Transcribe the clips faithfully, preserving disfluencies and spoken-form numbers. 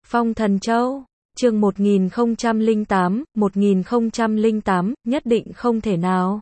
Phong Thần Châu, chương một nghìn không trăm lẻ tám, một nghìn không trăm lẻ tám, nhất định không thể nào.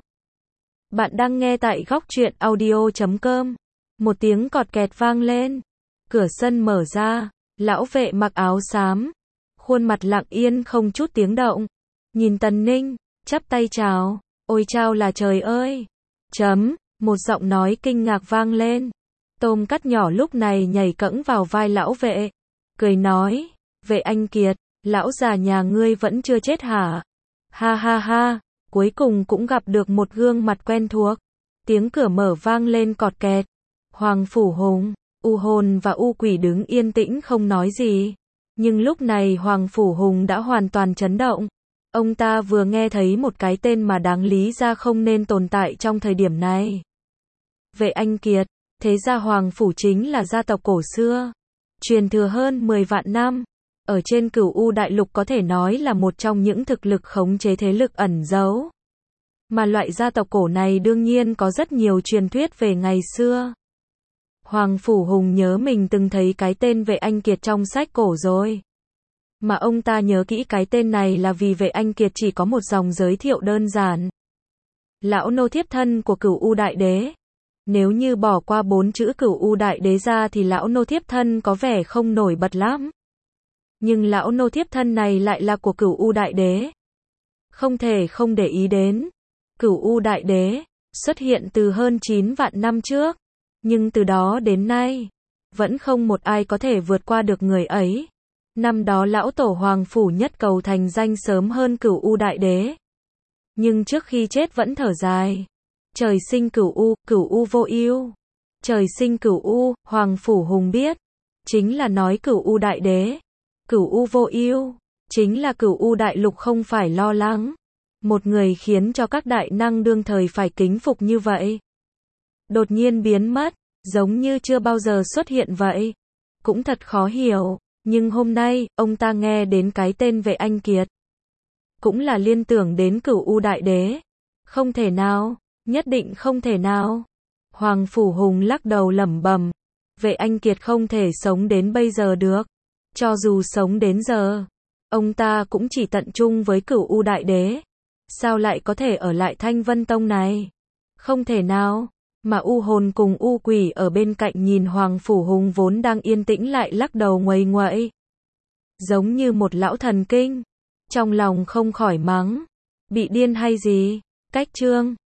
Bạn đang nghe tại góc truyện audio chấm com. Một tiếng cọt kẹt vang lên. Cửa sân mở ra, lão vệ mặc áo xám, khuôn mặt lặng yên không chút tiếng động. Nhìn Tần Ninh, chắp tay chào, ôi chao là trời ơi. Chấm, một giọng nói kinh ngạc vang lên. Tôm cắt nhỏ lúc này nhảy cẫng vào vai lão vệ, cười nói, vệ anh Kiệt, lão già nhà ngươi vẫn chưa chết hả? Ha ha ha, cuối cùng cũng gặp được một gương mặt quen thuộc. Tiếng cửa mở vang lên cọt kẹt. Hoàng Phủ Hùng, U Hồn và U Quỷ đứng yên tĩnh không nói gì. Nhưng lúc này Hoàng Phủ Hùng đã hoàn toàn chấn động. Ông ta vừa nghe thấy một cái tên mà đáng lý ra không nên tồn tại trong thời điểm này. Vệ anh Kiệt, thế ra Hoàng Phủ chính là gia tộc cổ xưa, truyền thừa hơn mười vạn năm. Ở trên Cửu U Đại Lục có thể nói là một trong những thực lực khống chế thế lực ẩn giấu. Mà loại gia tộc cổ này đương nhiên có rất nhiều truyền thuyết về ngày xưa. Hoàng Phủ Hùng nhớ mình từng thấy cái tên Vệ Anh Kiệt trong sách cổ rồi. Mà ông ta nhớ kỹ cái tên này là vì Vệ Anh Kiệt chỉ có một dòng giới thiệu đơn giản. Lão nô thiếp thân của Cửu U Đại Đế. Nếu như bỏ qua bốn chữ Cửu U Đại Đế ra thì lão nô thiếp thân có vẻ không nổi bật lắm. Nhưng lão nô thiếp thân này lại là của Cửu U Đại Đế. Không thể không để ý đến. Cửu U Đại Đế xuất hiện từ hơn chín vạn năm trước, nhưng từ đó đến nay vẫn không một ai có thể vượt qua được người ấy. Năm đó lão tổ Hoàng Phủ Nhất Cầu thành danh sớm hơn Cửu U Đại Đế, nhưng trước khi chết vẫn thở dài. Trời sinh Cửu U, Cửu U vô ưu. Trời sinh Cửu U, Hoàng Phủ Hùng biết, chính là nói Cửu U Đại Đế. Cửu U vô ưu, chính là Cửu U Đại Lục không phải lo lắng. Một người khiến cho các đại năng đương thời phải kính phục như vậy, đột nhiên biến mất, giống như chưa bao giờ xuất hiện vậy. Cũng thật khó hiểu, nhưng hôm nay, ông ta nghe đến cái tên Vệ Anh Kiệt, cũng là liên tưởng đến Cửu U Đại Đế. Không thể nào, nhất định không thể nào. Hoàng Phủ Hùng lắc đầu lẩm bẩm, Vệ Anh Kiệt không thể sống đến bây giờ được. Cho dù sống đến giờ, ông ta cũng chỉ tận trung với Cửu U Đại Đế. Sao lại có thể ở lại Thanh Vân Tông này? Không thể nào. Mà U Hồn cùng U Quỷ ở bên cạnh nhìn Hoàng Phủ Hùng vốn đang yên tĩnh lại lắc đầu nguầy nguậy, giống như một lão thần kinh. Trong lòng không khỏi mắng, bị điên hay gì? Cách chương